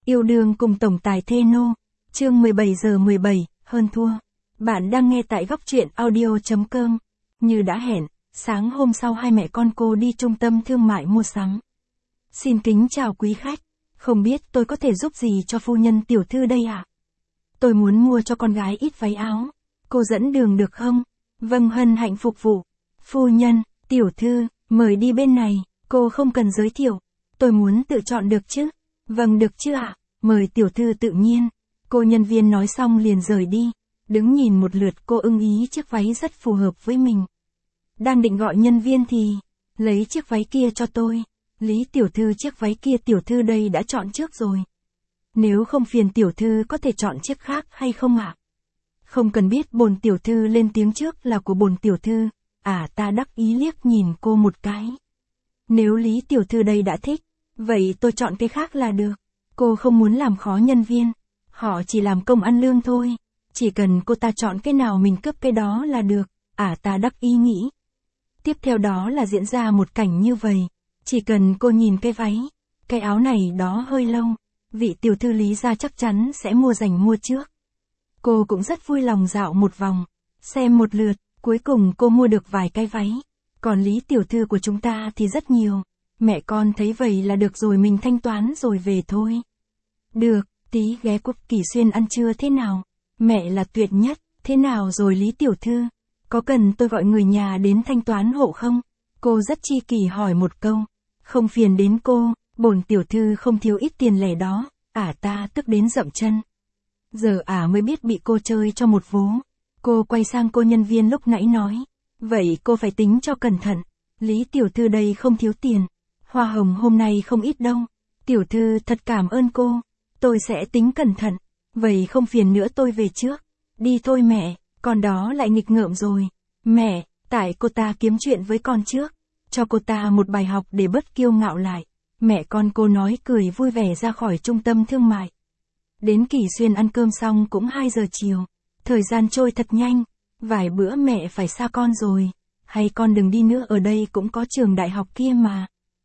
Yêu đương cùng tổng tài thê nô. Chương 17 giờ 17, hơn thua. Bạn đang nghe tại góc truyện audio.com. Như đã hẹn, sáng hôm sau hai mẹ con cô đi trung tâm thương mại mua sắm. Xin kính chào quý khách. Không biết tôi có thể giúp gì cho phu nhân tiểu thư đây ạ? Tôi muốn mua cho con gái ít váy áo. Cô dẫn đường được không? Vâng, hân hạnh phục vụ. Phu nhân, tiểu thư, mời đi bên này. Cô không cần giới thiệu. Tôi muốn tự chọn được chứ? Vâng, được chứ ạ? Mời tiểu thư tự nhiên. Cô nhân viên nói xong liền rời đi. Đứng nhìn một lượt, cô ưng ý chiếc váy rất phù hợp với mình. Đang định gọi nhân viên thì, lấy chiếc váy kia cho tôi. Lý tiểu thư, chiếc váy kia tiểu thư đây đã chọn trước rồi. Nếu không phiền tiểu thư có thể chọn chiếc khác hay không ạ? Không cần biết, bổn tiểu thư lên tiếng trước là của bổn tiểu thư. Ta đắc ý liếc nhìn cô một cái. Nếu Lý tiểu thư đây đã thích, vậy tôi chọn cái khác là được. Cô không muốn làm khó nhân viên. Họ chỉ làm công ăn lương thôi. Chỉ cần cô ta chọn cái nào mình cướp cái đó là được. Ta đắc ý nghĩ. Tiếp theo đó là diễn ra một cảnh như vậy. Chỉ cần cô nhìn cái váy, cái áo này đó hơi lâu. Vị tiểu thư Lý gia chắc chắn sẽ mua dành mua trước. Cô cũng rất vui lòng dạo một vòng, xem một lượt, cuối cùng cô mua được vài cái váy. Còn Lý tiểu thư của chúng ta thì rất nhiều. Mẹ con thấy vậy là được rồi, mình thanh toán rồi về thôi. Được, tí ghé Quốc Kỳ Xuyên ăn trưa thế nào? Mẹ là tuyệt nhất, thế nào rồi Lý tiểu thư? Có cần tôi gọi người nhà đến thanh toán hộ không? Cô rất chi kỷ hỏi một câu. Không phiền đến cô, bổn tiểu thư không thiếu ít tiền lẻ đó. Ta tức đến dậm chân. Giờ mới biết bị cô chơi cho một vố. Cô quay sang cô nhân viên lúc nãy nói. Vậy cô phải tính cho cẩn thận. Lý tiểu thư đây không thiếu tiền. Hoa hồng hôm nay không ít đâu. Tiểu thư thật cảm ơn cô. Tôi sẽ tính cẩn thận. Vậy không phiền nữa, tôi về trước. Đi thôi mẹ, con đó lại nghịch ngợm rồi. Mẹ, tại cô ta kiếm chuyện với con trước. Cho cô ta một bài học để bớt kiêu ngạo lại. Mẹ con cô nói cười vui vẻ ra khỏi trung tâm thương mại. Đến Kỳ Xuyên ăn cơm xong cũng 2 giờ chiều. Thời gian trôi thật nhanh. Vài bữa mẹ phải xa con rồi. Hay con đừng đi nữa, ở đây cũng có trường đại học kia mà.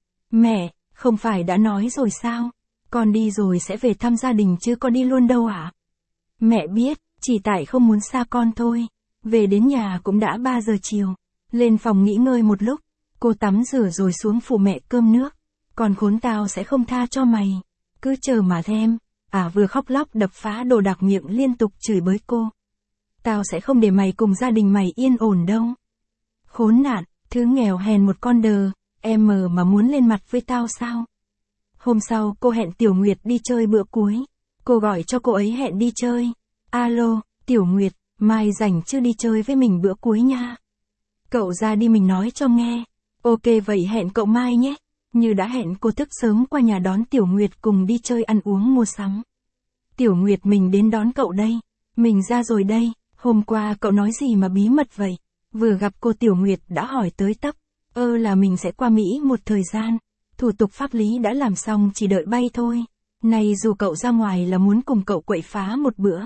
Mẹ, không phải đã nói rồi sao? Con đi rồi sẽ về thăm gia đình chứ có đi luôn đâu ạ? Mẹ biết, chỉ tại không muốn xa con thôi. Về đến nhà cũng đã 3 giờ chiều. Lên phòng nghỉ ngơi một lúc. Cô tắm rửa rồi xuống phụ mẹ cơm nước. Còn khốn tao sẽ không tha cho mày. Cứ chờ mà xem. Vừa khóc lóc đập phá đồ đạc, miệng liên tục chửi bới cô. Tao sẽ không để mày cùng gia đình mày yên ổn đâu. Khốn nạn, thứ nghèo hèn một con đờ, em mà muốn lên mặt với tao sao? Hôm sau cô hẹn Tiểu Nguyệt đi chơi bữa cuối. Cô gọi cho cô ấy hẹn đi chơi. Alo, Tiểu Nguyệt, mai rảnh chứ đi chơi với mình bữa cuối nha. Cậu ra đi mình nói cho nghe. Ok vậy hẹn cậu mai nhé. Như đã hẹn, cô thức sớm qua nhà đón Tiểu Nguyệt cùng đi chơi ăn uống mua sắm. Tiểu Nguyệt, mình đến đón cậu đây. Mình ra rồi đây. Hôm qua cậu nói gì mà bí mật vậy? Vừa gặp cô Tiểu Nguyệt đã hỏi tới tấp. Là mình sẽ qua Mỹ một thời gian. Thủ tục pháp lý đã làm xong, chỉ đợi bay thôi. Này dù cậu ra ngoài là muốn cùng cậu quậy phá một bữa.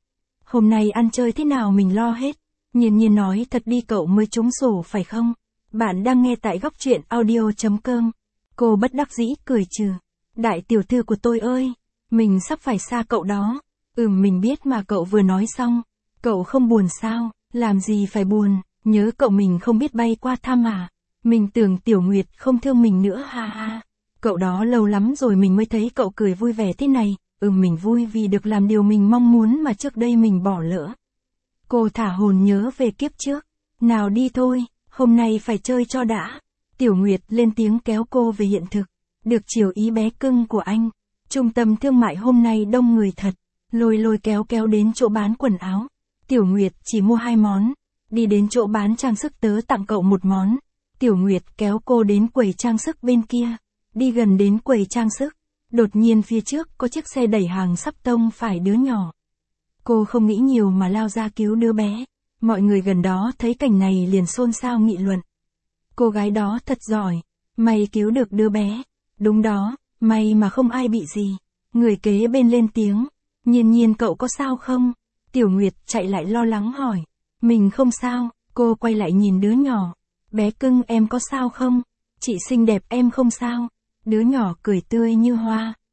Hôm nay ăn chơi thế nào mình lo hết. Nhiên Nhiên nói thật đi, cậu mới trúng sổ phải không? Bạn đang nghe tại góc truyện audio.com. Cô bất đắc dĩ cười trừ. Đại tiểu thư của tôi ơi, mình sắp phải xa cậu đó. Mình biết mà, cậu vừa nói xong. Cậu không buồn sao? Làm gì phải buồn, nhớ cậu mình không biết bay qua thăm à? Mình tưởng Tiểu Nguyệt không thương mình nữa ha ha. Cậu đó lâu lắm rồi mình mới thấy cậu cười vui vẻ thế này. Mình vui vì được làm điều mình mong muốn mà trước đây mình bỏ lỡ. Cô thả hồn nhớ về kiếp trước. Nào đi thôi, hôm nay phải chơi cho đã. Tiểu Nguyệt lên tiếng kéo cô về hiện thực. Được chiều ý bé cưng của anh. Trung tâm thương mại hôm nay đông người thật. Lôi kéo đến chỗ bán quần áo. Tiểu Nguyệt chỉ mua 2 món. Đi đến chỗ bán trang sức, tớ tặng cậu một món. Tiểu Nguyệt kéo cô đến quầy trang sức bên kia. Đi gần đến quầy trang sức. Đột nhiên phía trước có chiếc xe đẩy hàng sắp tông phải đứa nhỏ. Cô không nghĩ nhiều mà lao ra cứu đứa bé. Mọi người gần đó thấy cảnh này liền xôn xao nghị luận. Cô gái đó thật giỏi. May cứu được đứa bé. Đúng đó, may mà không ai bị gì. Người kế bên lên tiếng. Nhiên Nhiên, cậu có sao không? Tiểu Nguyệt chạy lại lo lắng hỏi. Mình không sao. Cô quay lại nhìn đứa nhỏ. Bé cưng, em có sao không? Chị xinh đẹp, em không sao. Đứa nhỏ cười tươi như hoa.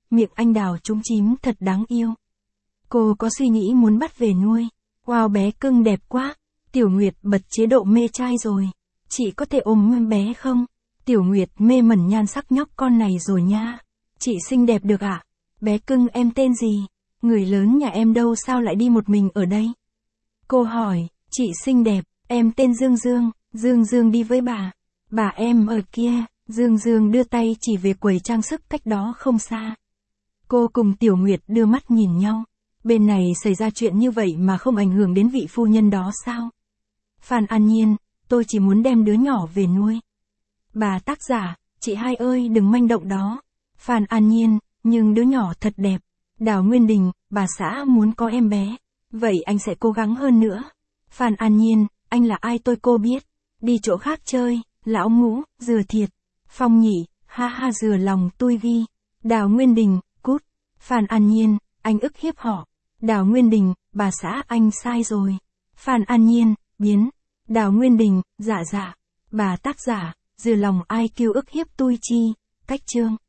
miệng anh đào trúng chím thật đáng yêu. Cô có suy nghĩ muốn bắt về nuôi. Wow, bé cưng đẹp quá. Tiểu Nguyệt bật chế độ mê trai rồi. Chị có thể ôm bé không? Tiểu Nguyệt mê mẩn nhan sắc nhóc con này rồi nha. Chị xinh đẹp được ạ? Bé cưng em tên gì? Người lớn nhà em đâu sao lại đi một mình ở đây? Cô hỏi, chị xinh đẹp, em tên Dương Dương. Dương Dương đi với bà em ở kia. Dương Dương đưa tay chỉ về quầy trang sức cách đó không xa. Cô cùng Tiểu Nguyệt đưa mắt nhìn nhau. Bên này xảy ra chuyện như vậy mà không ảnh hưởng đến vị phu nhân đó sao? Phan An Nhiên, tôi chỉ muốn đem đứa nhỏ về nuôi. Bà tác giả, chị hai ơi đừng manh động đó. Phan An Nhiên, nhưng đứa nhỏ thật đẹp. Đào Nguyên Đình, bà xã muốn có em bé. Vậy anh sẽ cố gắng hơn nữa. Phan An Nhiên, anh là ai tôi cô biết. Đi chỗ khác chơi, lão ngũ, dừa thiệt. Phong Nhị, ha ha dừa lòng tôi ghi. Đào Nguyên Đình, cút. Phan An Nhiên, anh ức hiếp họ. Đào Nguyên Đình, bà xã anh sai rồi. Phan An Nhiên, biến. Đào Nguyên Đình, dạ. Bà tác giả, dừa lòng ai kêu ức hiếp tôi chi. Cách chương.